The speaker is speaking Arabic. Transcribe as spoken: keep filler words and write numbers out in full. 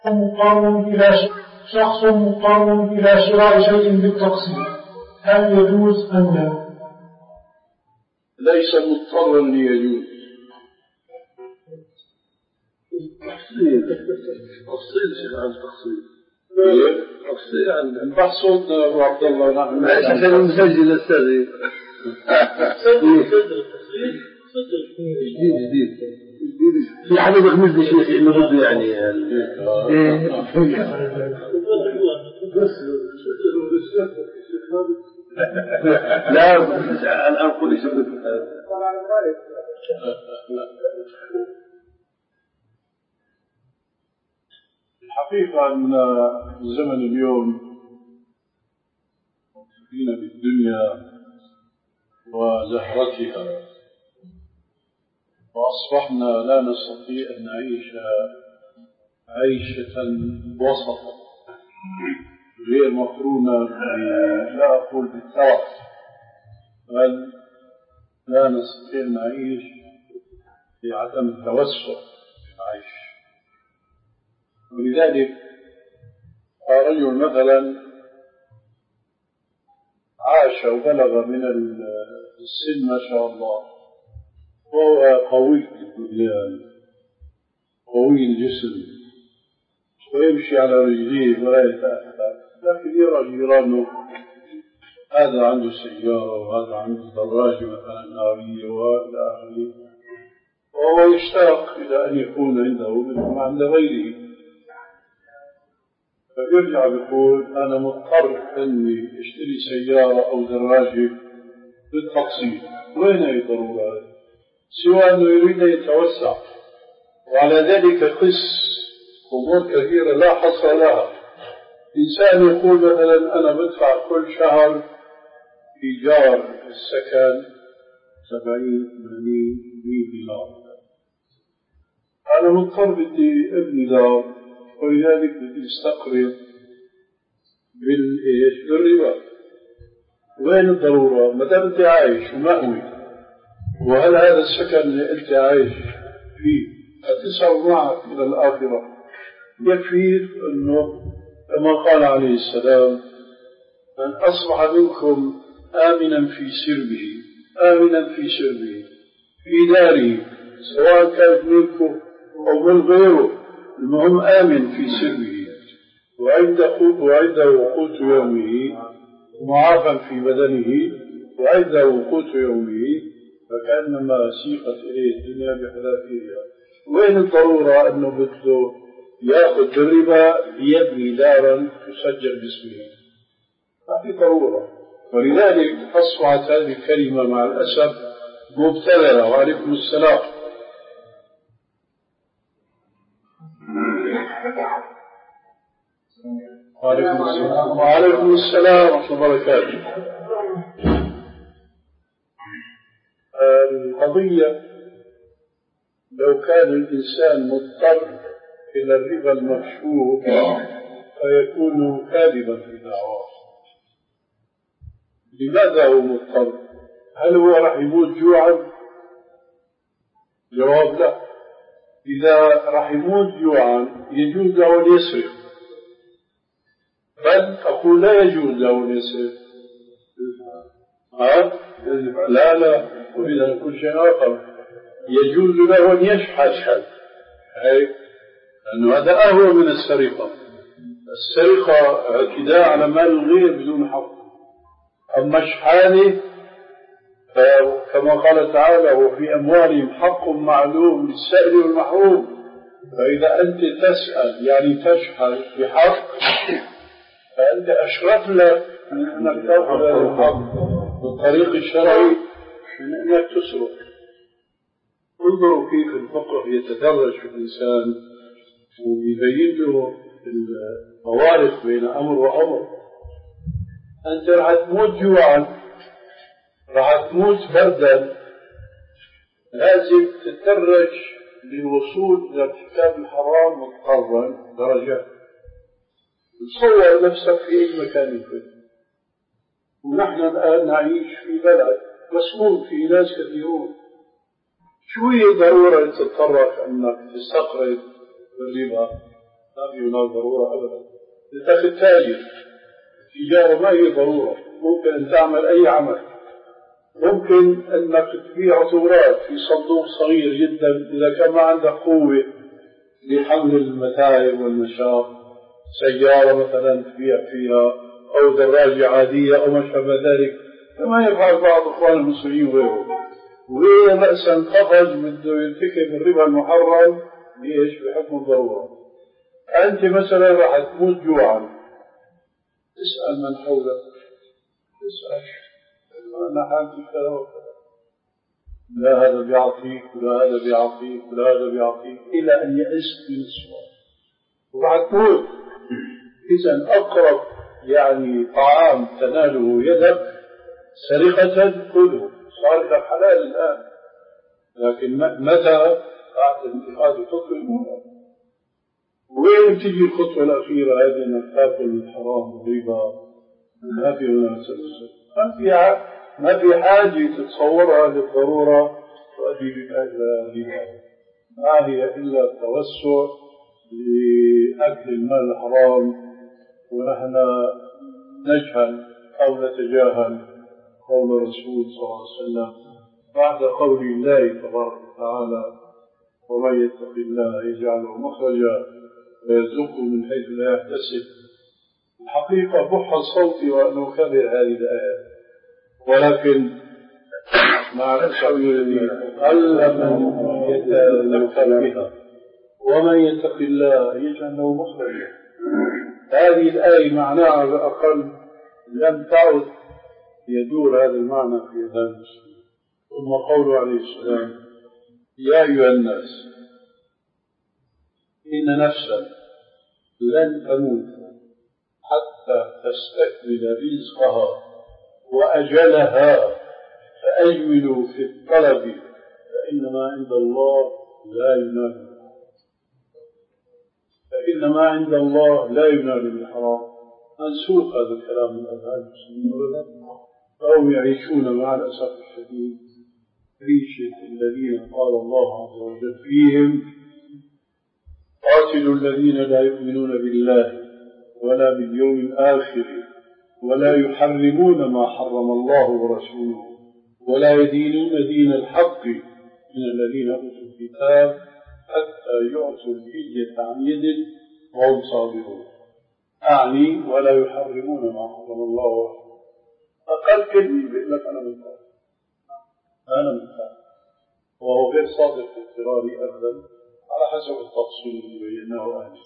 مضطر إلى شخص مضطر إلى شراء شيء بالتقسيط، هل يجوز أم لا؟ ليس مضطرا ليجوز. تفصيل تفصيل شيء عن تفصيل تفصيل عن البحث. صوت أبو عبد الله نعم ليس خير مسجل السري صدر التفصيل صدر جديد جديد جديد في حد يغمز لي شيء إنه بده يعني لا الآن كل شيء الحقيقة أن الزمن اليوم فينا بالدنيا وزهرتها، وأصبحنا لا نستطيع أن نعيش عيشة وسطا غير مقرونة، لا أقول بالترف، بل لا نستطيع أن نعيش بعدم التوسع في العيش. ولذلك رجل مثلا عاش وبلغ من السن ما شاء الله وهو قوي في البنيان قوي الجسم ويمشي على رجليه ولا يتأثر، لكن يرى جيرانه هذا عنده سيارة وهذا عنده دراجة مثلا نارية وإلى آخره، وهو يشتاق إلى أن يكون عنده مثل ما عند غيره، فيرجع يقول أنا مضطر أني أشتري سيارة أو دراجة بالتقسيط. وين هي ضرورة؟ سوى أنه يريد أن يتوسع، وعلى ذلك قس أمور كثيرة لا حصر لها. إنسان يقول مثلا أنا بدفع كل شهر إيجار السكن سبعين ثمانين مئة دينار، أنا مضطر بدي ابني دار، ولذلك بدي استقرض بالربا. وين الضرورة؟ ما دام أنت عايش ومأوي، وهل هذا السكن اللي أنت عايش فيه هتسعى معك إلى الآخرة؟ يكفيك أنه كما قال عليه السلام من أصبح منكم آمنا في سربه آمنا في سربه في داره، سواء كانت منكم أو من غيره، المهم آمن في سربه وعنده وقوت يومه معافى في بدنه وعنده وقوت يومه، فكأنما سيقت إليه الدنيا بحذافيرها. وين الضرورة أنه بده يأخذ الربا ليبني دارا تسجل باسمه؟ ما في ضرورة. ولذلك أصبحت هذه الكلمة مع الأسف مبتذلة. وعليكم السلام. وعليكم السلام وعليكم السلام ورحمة الله وبركاته. القضية لو كان الإنسان مضطر إلى الربا المكشوف فيكون كاذبا في دعواه. لماذا هو مضطر؟ هل هو راح يموت جوعا؟ جواب لا. إذا راح يموت جوعا يجوز له أن يسرق، بل أقول لا يجوز له أن يسرق. ها؟ لا لا، وإذا كل شيء آخر يجوز له أن يشحت، أي لأنه هذا أهون من السرقة. السرقة اعتداء على مال الغير بدون حق، أما الشحانة كما قال تعالى وفي أموالهم حق معلوم للسائل والمحروم. فإذا أنت تسأل يعني تشحن بحق فأنت أشرف لك من أنك تأخذ الحق بالطريق الشرعي من أنك تسرق. انظروا كيف الفقه يتدرج في الإنسان ويبين له الفوارق بين أمر وأمر. أنت راح تموت جوعا، راح تموت بردا، لازم تتدرج للوصول إلى ارتكاب الحرام مضطرا درجات. تصور نفسك في أي مكان يكون. ونحن الآن نعيش في بلد مسموم فيه ناس كثيرون، شوية ضرورة تتطرق أنك تستقرض بالربا، ما في هناك ضرورة أبدا. لتأخذ تاجر التجارة ما هي ضرورة، ممكن أن تعمل أي عمل، ممكن أنك تبيع عطورات في صندوق صغير جدا إذا كان ما عندك قوة لحمل المتاعب والمشاق، سيارة مثلا تبيع فيها أو دراجة عادية أو ما شابه ذلك، كما يفعل بعض إخوان المسلمين وغيرهم. وإذا رأسا خرج بده يرتكب الربا المحرم ليش؟ بحكم الضرورة. أنت مثلا راح تموت جوعا، اسأل من حولك، اسأل أنا حالتي كذا وكذا، لا هذا بيعطيك ولا هذا بيعطيك ولا هذا بيعطيك إلى أن يئست من السؤال وراح تموت. إذا أقرب يعني طعام تناله يدك سرقة كله، صار لك حلال الآن، لكن متى بعد انتقاد الخطوة الأولى؟ وين تجي الخطوة الأخيرة هذه أنك تأكل الحرام والربا؟ ما في مناسبة، ما في ما في حاجة تتصورها للضرورة تؤدي بك إلى الربا، ما هي إلا التوسع لأكل المال الحرام. ونحن نجهل أو نتجاهل قول الرسول صلى الله عليه وسلم بعد قول الله تبارك وتعالى: ومن يتق الله يجعل له مخرجا ويرزقه من حيث لا يحتسب. الحقيقة بح صوتي وأنه كبر هذه الآية، ولكن مع الحول قل من يتذكر بها. ومن يتق الله يجعل له مخرجا، هذه الآية معناها على الأقل لم تعد يدور هذا المعنى في هذا المسلم. ثم قوله عليه السلام: يا أيها الناس إن نفسا لن تموت حتى تستكمل رزقها وأجلها فأجملوا في الطلب فإنما عند الله لا ينال فإنما عند الله لا ينال بالحرام. منسوخ هذا الكلام من أذهان المسلمين، فهم يعيشون مع الأسف الشديد عيشة الذين قال الله عز وجل فيهم: قاتلوا الذين لا يؤمنون بالله ولا باليوم الآخر ولا يحرمون ما حرم الله ورسوله ولا يدينون دين الحق من الذين أوتوا الكتاب حتى يعطوا الجزية عن يد وهم صابرون. أعني ولا يحرمون ما حرم الله ورسوله. أقل كلمة بيقول لك أنا مكان أنا مكان وهو غير صادق في اضطراري أبدا على حسب التفصيل اللي بيناه آنفا.